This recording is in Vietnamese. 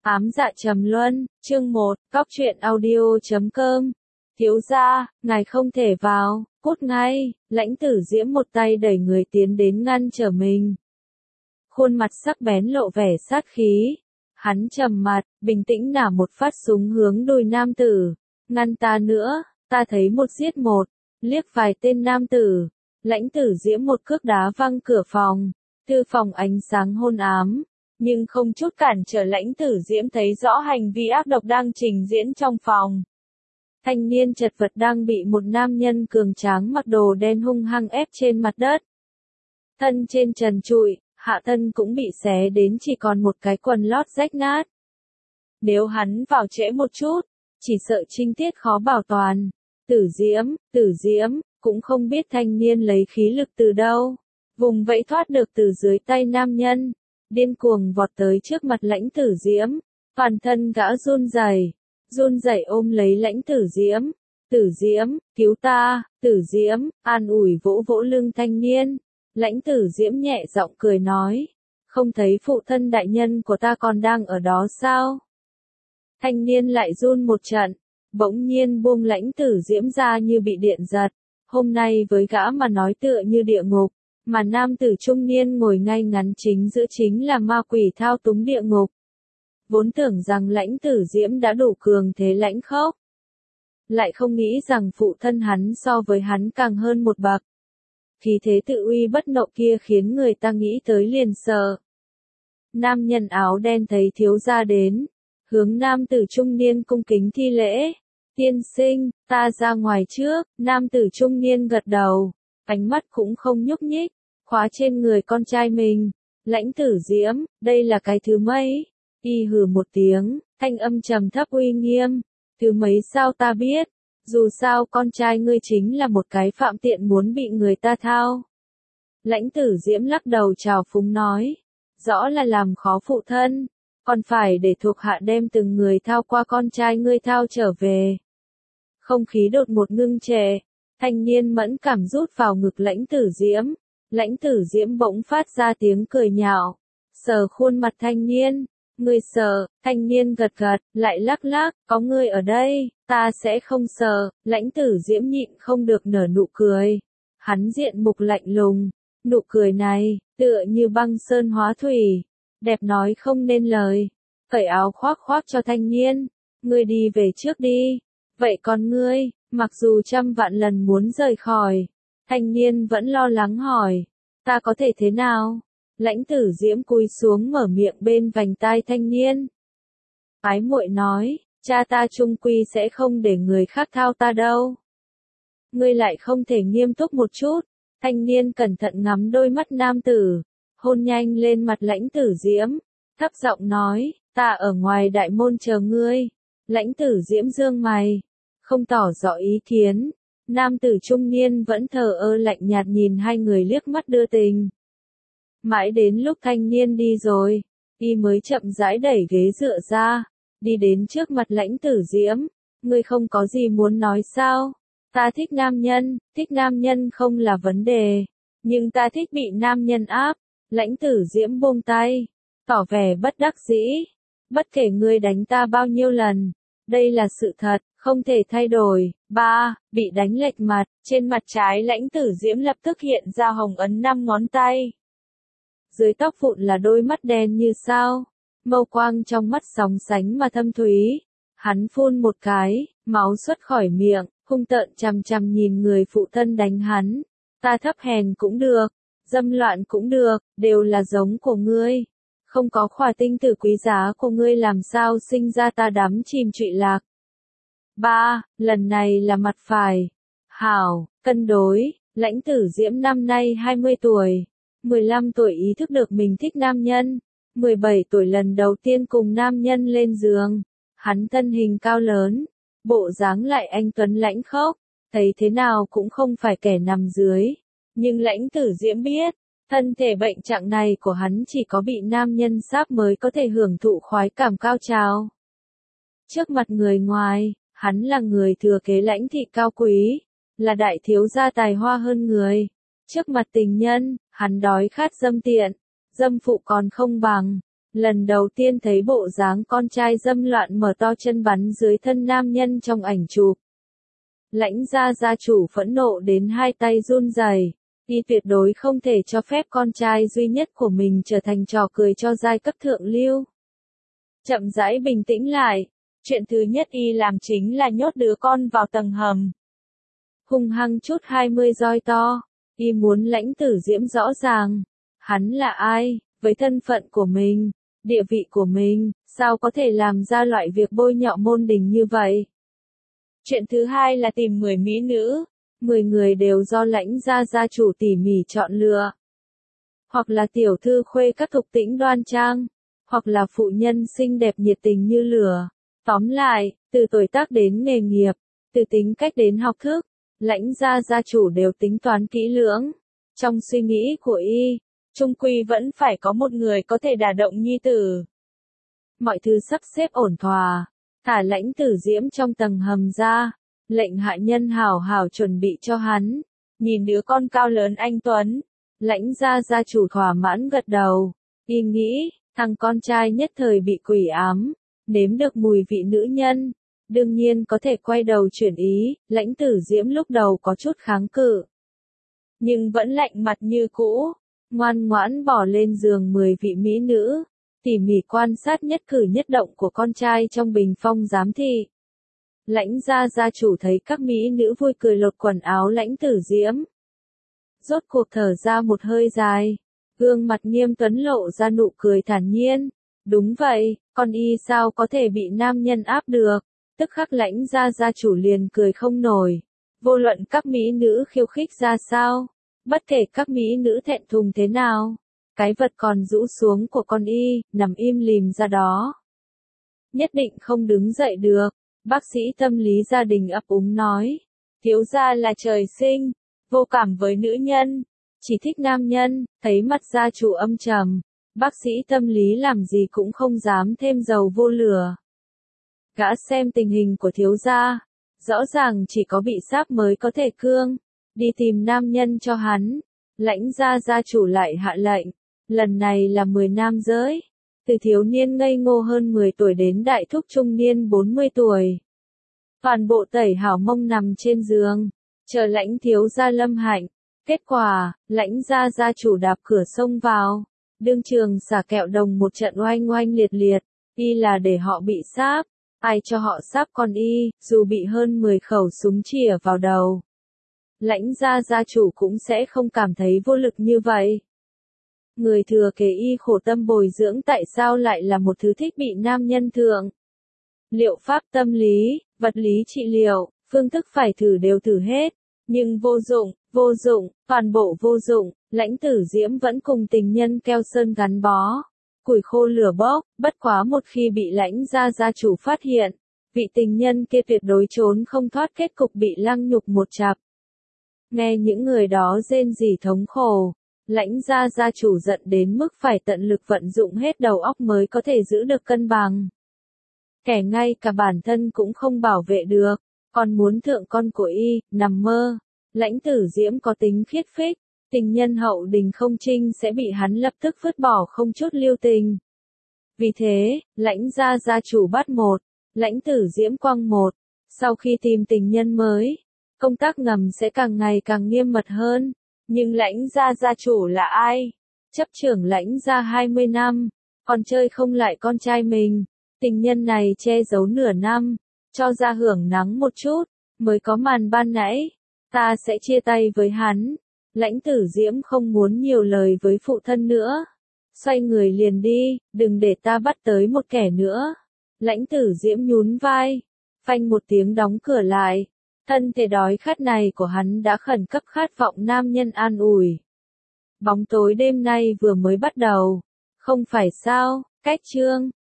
Ám dạ trầm luân, chương 1, Cóc truyện audio.com. Thiếu gia, ngài không thể vào, cút ngay, Lãnh Tử Diễm một tay đẩy người tiến đến ngăn trở mình. Khuôn mặt sắc bén lộ vẻ sát khí. Hắn trầm mặt, bình tĩnh nả một phát súng hướng đùi nam tử. Ngăn ta nữa, ta thấy một giết một, liếc vài tên nam tử. Lãnh Tử Diễm một cước đá văng cửa phòng. Thư phòng ánh sáng hôn ám. Nhưng không chút cản trở Lãnh Tử Diễm thấy rõ hành vi ác độc đang trình diễn trong phòng. Thanh niên chật vật đang bị một nam nhân cường tráng mặc đồ đen hung hăng ép trên mặt đất. Thân trên trần trụi, hạ thân cũng bị xé đến chỉ còn một cái quần lót rách nát. Nếu hắn vào trễ một chút, chỉ sợ trinh tiết khó bảo toàn. Tử Diễm, cũng không biết thanh niên lấy khí lực từ đâu. Vùng vẫy thoát được từ dưới tay nam nhân. Điên cuồng vọt tới trước mặt Lãnh Tử Diễm, toàn thân gã run rẩy ôm lấy Lãnh Tử Diễm. Tử Diễm, cứu ta, Tử Diễm, an ủi vỗ vỗ lưng thanh niên. Lãnh Tử Diễm nhẹ giọng cười nói, không thấy phụ thân đại nhân của ta còn đang ở đó sao? Thanh niên lại run một trận, bỗng nhiên buông Lãnh Tử Diễm ra như bị điện giật. Hôm nay với gã mà nói tựa như địa ngục. Mà nam tử trung niên ngồi ngay ngắn chính giữa chính là ma quỷ thao túng địa ngục. Vốn tưởng rằng Lãnh Tử Diễm đã đủ cường thế lãnh khốc. Lại không nghĩ rằng phụ thân hắn so với hắn càng hơn một bậc. Khí thế tự uy bất nộ kia khiến người ta nghĩ tới liền sợ. Nam nhân áo đen thấy thiếu gia đến. Hướng nam tử trung niên cung kính thi lễ. Tiên sinh, ta ra ngoài trước. Nam tử trung niên gật đầu. Ánh mắt cũng không nhúc nhích. Khóa trên người con trai mình. Lãnh Tử Diễm, đây là cái thứ mấy? Y hừ một tiếng, thanh âm trầm thấp uy nghiêm. Thứ mấy sao ta biết? Dù sao con trai ngươi chính là một cái phạm tiện muốn bị người ta thao. Lãnh Tử Diễm lắc đầu trào phúng nói. Rõ là làm khó phụ thân. Còn phải để thuộc hạ đem từng người thao qua con trai ngươi thao trở về. Không khí đột một ngưng trệ. Thanh niên mẫn cảm rút vào ngực Lãnh Tử Diễm. Lãnh Tử Diễm bỗng phát ra tiếng cười nhạo. Sờ khuôn mặt thanh niên. Ngươi sợ, thanh niên gật gật, lại lắc lắc, có ngươi ở đây, ta sẽ không sợ. Lãnh Tử Diễm nhịn không được nở nụ cười. Hắn diện mục lạnh lùng. Nụ cười này, tựa như băng sơn hóa thủy. Đẹp nói không nên lời. Cởi áo khoác cho thanh niên. Ngươi đi về trước đi. Vậy còn ngươi, mặc dù trăm vạn lần muốn rời khỏi. Thanh niên vẫn lo lắng hỏi, ta có thể thế nào? Lãnh Tử Diễm cúi xuống mở miệng bên vành tai thanh niên. Ái muội nói, cha ta chung quy sẽ không để người khác thao ta đâu. Ngươi lại không thể nghiêm túc một chút. Thanh niên cẩn thận ngắm đôi mắt nam tử, hôn nhanh lên mặt Lãnh Tử Diễm, thấp giọng nói, ta ở ngoài đại môn chờ ngươi. Lãnh Tử Diễm dương mày, không tỏ rõ ý kiến. Nam tử trung niên vẫn thờ ơ lạnh nhạt nhìn hai người liếc mắt đưa tình. Mãi đến lúc thanh niên đi rồi, y mới chậm rãi đẩy ghế dựa ra, đi đến trước mặt Lãnh Tử Diễm. Ngươi không có gì muốn nói sao? Ta thích nam nhân không là vấn đề, nhưng ta thích bị nam nhân áp. Lãnh Tử Diễm buông tay, tỏ vẻ bất đắc dĩ. Bất kể ngươi đánh ta bao nhiêu lần, đây là sự thật, không thể thay đổi. Bị đánh lệch mặt, trên mặt trái Lãnh Tử Diễm lập tức hiện ra hồng ấn 5 ngón tay. Dưới tóc vụn là đôi mắt đen như sao, mâu quang trong mắt sóng sánh mà thâm thúy. Hắn phun một cái, máu xuất khỏi miệng, hung tợn chằm chằm nhìn người phụ thân đánh hắn. Ta thấp hèn cũng được, dâm loạn cũng được, đều là giống của ngươi. Không có khỏa tinh tử quý giá của ngươi làm sao sinh ra ta đắm chìm trụy lạc. Lần này là mặt phải. Hảo, cân đối. Lãnh Tử Diễm năm nay 20 tuổi. 15 tuổi ý thức được mình thích nam nhân. 17 tuổi lần đầu tiên cùng nam nhân lên giường. Hắn thân hình cao lớn. Bộ dáng lại anh tuấn lãnh khốc. Thấy thế nào cũng không phải kẻ nằm dưới. Nhưng Lãnh Tử Diễm biết. Thân thể bệnh trạng này của hắn chỉ có bị nam nhân sáp mới có thể hưởng thụ khoái cảm cao trào. Trước mặt người ngoài, hắn là người thừa kế Lãnh thị cao quý, là đại thiếu gia tài hoa hơn người. Trước mặt tình nhân, hắn đói khát dâm tiện, dâm phụ còn không bằng. Lần đầu tiên thấy bộ dáng con trai dâm loạn mở to chân bắn dưới thân nam nhân trong ảnh chụp. Lãnh gia chủ phẫn nộ đến hai tay run rẩy. Y tuyệt đối không thể cho phép con trai duy nhất của mình trở thành trò cười cho giai cấp thượng lưu. Chậm rãi bình tĩnh lại, chuyện thứ nhất Y làm chính là nhốt đứa con vào tầng hầm. Hung hăng chút 20 roi to, Y muốn Lãnh Tử Diễm rõ ràng, hắn là ai, với thân phận của mình, địa vị của mình, sao có thể làm ra loại việc bôi nhọ môn đình như vậy. Chuyện thứ hai là tìm 10 mỹ nữ. 10 người đều do Lãnh gia chủ tỉ mỉ chọn lựa. Hoặc là tiểu thư khuê các thục tĩnh đoan trang, hoặc là phụ nhân xinh đẹp nhiệt tình như lửa. Tóm lại, từ tuổi tác đến nghề nghiệp, từ tính cách đến học thức, Lãnh gia chủ đều tính toán kỹ lưỡng. Trong suy nghĩ của Y, chung quy vẫn phải có một người có thể đả động nhi tử. Mọi thứ sắp xếp ổn thỏa, thả Lãnh Tử Diễm trong tầng hầm ra. Lệnh hạ nhân hảo hảo chuẩn bị cho hắn. Nhìn đứa con cao lớn anh tuấn, Lãnh gia chủ thỏa mãn gật đầu. Y nghĩ, thằng con trai nhất thời bị quỷ ám, nếm được mùi vị nữ nhân, đương nhiên có thể quay đầu chuyển ý. Lãnh Tử Diễm lúc đầu có chút kháng cự, nhưng vẫn lạnh mặt như cũ, ngoan ngoãn bỏ lên giường 10 vị mỹ nữ, tỉ mỉ quan sát nhất cử nhất động của con trai trong bình phong giám thị. Lãnh gia chủ thấy các mỹ nữ vui cười lột quần áo Lãnh Tử Diễm. Rốt cuộc thở ra một hơi dài, gương mặt nghiêm tuấn lộ ra nụ cười thản nhiên. Đúng vậy, con Y sao có thể bị nam nhân áp được. Tức khắc Lãnh gia chủ liền cười không nổi. Vô luận các mỹ nữ khiêu khích ra sao, bất kể các mỹ nữ thẹn thùng thế nào, cái vật còn rũ xuống của con Y, nằm im lìm ra đó. Nhất định không đứng dậy được. Bác sĩ tâm lý gia đình ấp úng nói, thiếu gia là trời sinh, vô cảm với nữ nhân, chỉ thích nam nhân. Thấy mặt gia chủ âm trầm, bác sĩ tâm lý làm gì cũng không dám thêm dầu vô lửa. Gã xem tình hình của thiếu gia, rõ ràng chỉ có bị sáp mới có thể cương, đi tìm nam nhân cho hắn. Lãnh gia chủ lại hạ lệnh, lần này là 10 nam giới. Từ thiếu niên ngây ngô hơn 10 tuổi đến đại thúc trung niên 40 tuổi. Toàn bộ tẩy hảo mông nằm trên giường, chờ Lãnh thiếu gia lâm hạnh. Kết quả, Lãnh gia chủ đạp cửa xông vào, đương trường xả kẹo đồng một trận oanh oanh liệt liệt. Y là để họ bị sáp, ai cho họ sáp con Y, dù bị hơn 10 khẩu súng chĩa vào đầu. Lãnh gia chủ cũng sẽ không cảm thấy vô lực như vậy. Người thừa kế Y khổ tâm bồi dưỡng tại sao lại là một thứ thích bị nam nhân thượng. Liệu pháp tâm lý, vật lý trị liệu, phương thức phải thử đều thử hết, nhưng vô dụng, toàn bộ vô dụng. Lãnh Tử Diễm vẫn cùng tình nhân keo sơn gắn bó, củi khô lửa bốc. Bất quá một khi bị Lãnh gia chủ phát hiện, vị tình nhân kia tuyệt đối trốn không thoát kết cục bị lăng nhục một chặp. Nghe những người đó rên rỉ thống khổ, Lãnh gia chủ giận đến mức phải tận lực vận dụng hết đầu óc mới có thể giữ được cân bằng. Kẻ ngay cả bản thân cũng không bảo vệ được, còn muốn thượng con của Y, nằm mơ. Lãnh Tử Diễm có tính khiết phích, tình nhân hậu đình không trinh sẽ bị hắn lập tức vứt bỏ không chút lưu tình. Vì thế, Lãnh gia chủ bắt một, Lãnh Tử Diễm quăng một. Sau khi tìm tình nhân mới, công tác ngầm sẽ càng ngày càng nghiêm mật hơn. Nhưng Lãnh gia chủ là ai? Chấp trưởng Lãnh gia 20 năm, còn chơi không lại con trai mình. Tình nhân này che giấu nửa năm, cho ra hưởng nắng một chút, mới có màn ban nãy. Ta sẽ chia tay với hắn. Lãnh Tử Diễm không muốn nhiều lời với phụ thân nữa. Xoay người liền đi, đừng để ta bắt tới một kẻ nữa. Lãnh Tử Diễm nhún vai, phanh một tiếng đóng cửa lại. Thân thể đói khát này của hắn đã khẩn cấp khát vọng nam nhân an ủi. Bóng tối đêm nay vừa mới bắt đầu. Không phải sao, cách chương.